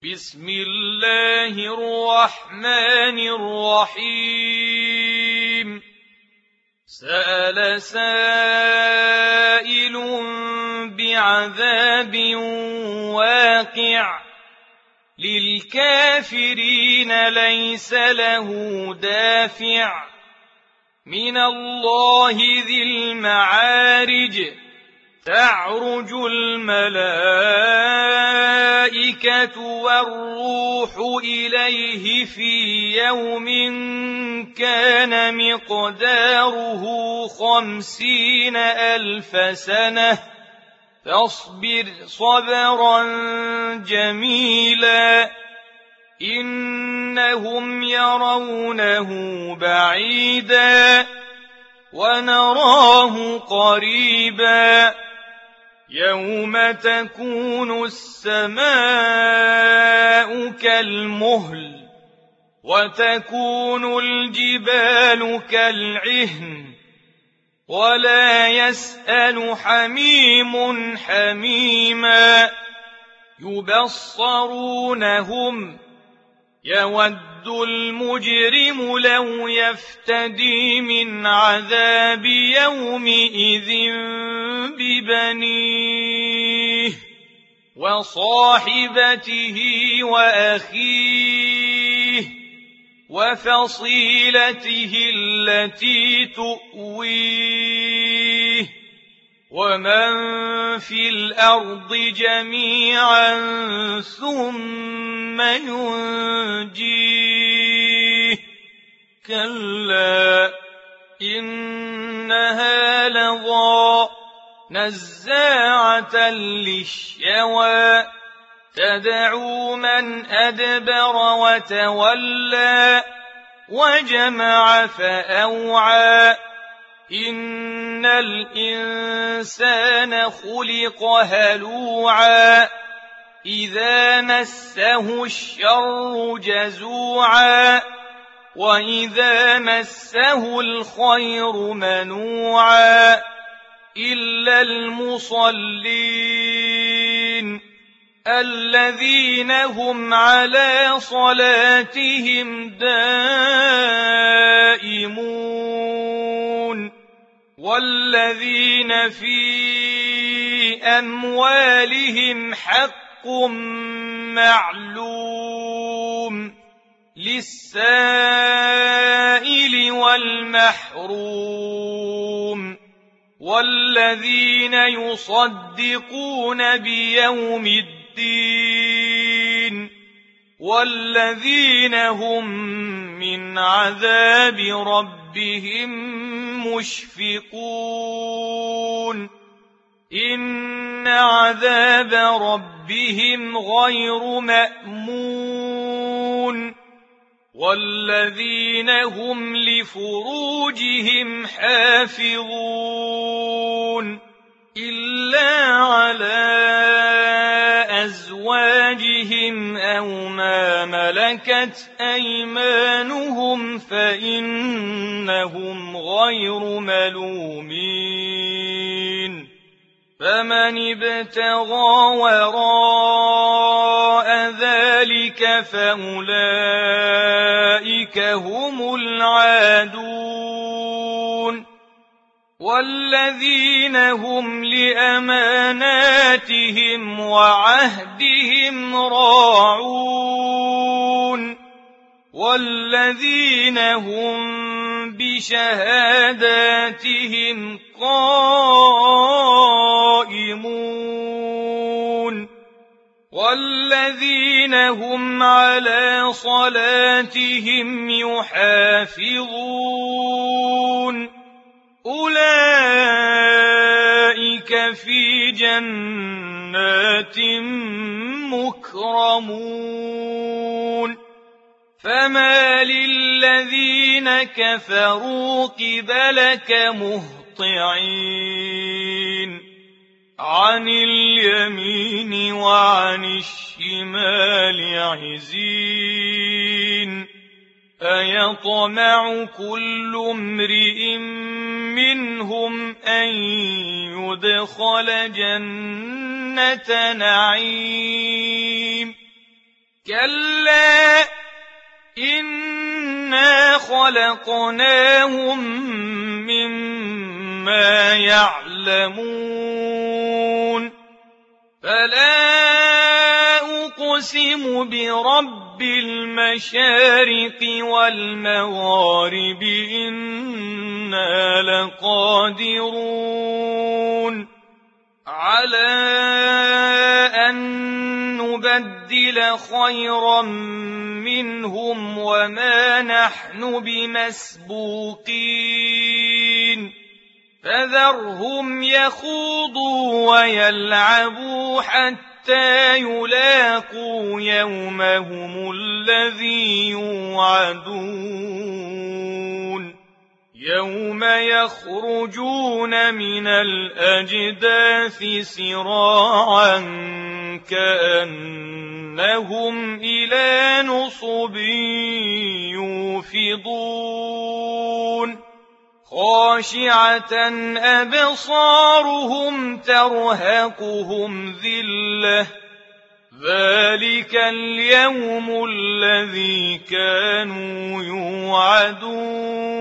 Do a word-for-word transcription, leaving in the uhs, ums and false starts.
بسم الله الرحمن الرحيم سأل سائل بعذاب واقع للكافرين ليس له دافع من الله ذي المعارج تعرج الملائكة والروح إليه في يوم كان مقداره خمسين ألف سنة فاصبر صبرا جميلا إنهم يرونه بعيدا ونراه قريبا يوم تكون السماء كالمهل وتكون الجبال كالعهن ولا يسأل حميم حميما يبصرونهم يود المجرم لو يفتدي من عذاب يومئذ ببنيه وصاحبته وأخيه وفصيلته التي تؤويه ومن في الأرض جميعا ثم ينجيه كلا إنها لظى نزاعة للشوى تدعو من أدبر وتولى وجمع فأوعى إن الإنسان خلق هلوعا إذا مسه الشر جزوعا وإذا مسه الخير منوعا إلا المصلين الذين هم على صلاتهم دائمون والذين في أموالهم حق معلوم للسائل والمحروم والذين يصدقون بيوم الدين والذين هم من عذاب ربهم مشفقون إن عذاب ربهم غير مأمون والذين هم لفروجهم حافظون إلا على أزواجهم أو ما ملكت أيمانهم فإنهم غير ملومين فمن ابتغى وراء ذلك فأولئك هم العادون والذين هم لأماناتهم وعهدهم راعون والذين هم بشهاداتهم قائمون والذين هم على صلاتهم يحافظون أولئك في جنات مكرمون فما للذين كفروا قبلك مهطعين عن اليمين وعن الشمال عزين أيطمع كل امرئ منهم أن يدخل جنة نعيم كلا إنا خلقناهم مما يعلمون فلا أقسم برب المشارق والمغارب إنا لقادرون على أن نبدل خيرا منهم وما نحن بمسبوقين فذرهم يخوضوا ويلعبوا حتى يلاقوا يومهم الذي يوعدون يوم يخرجون من الأجداث سراعا كأنهم إلى نصب يوفضون خاشعة أبصارهم ترهقهم ذلة ذلك اليوم الذي كانوا يوعدون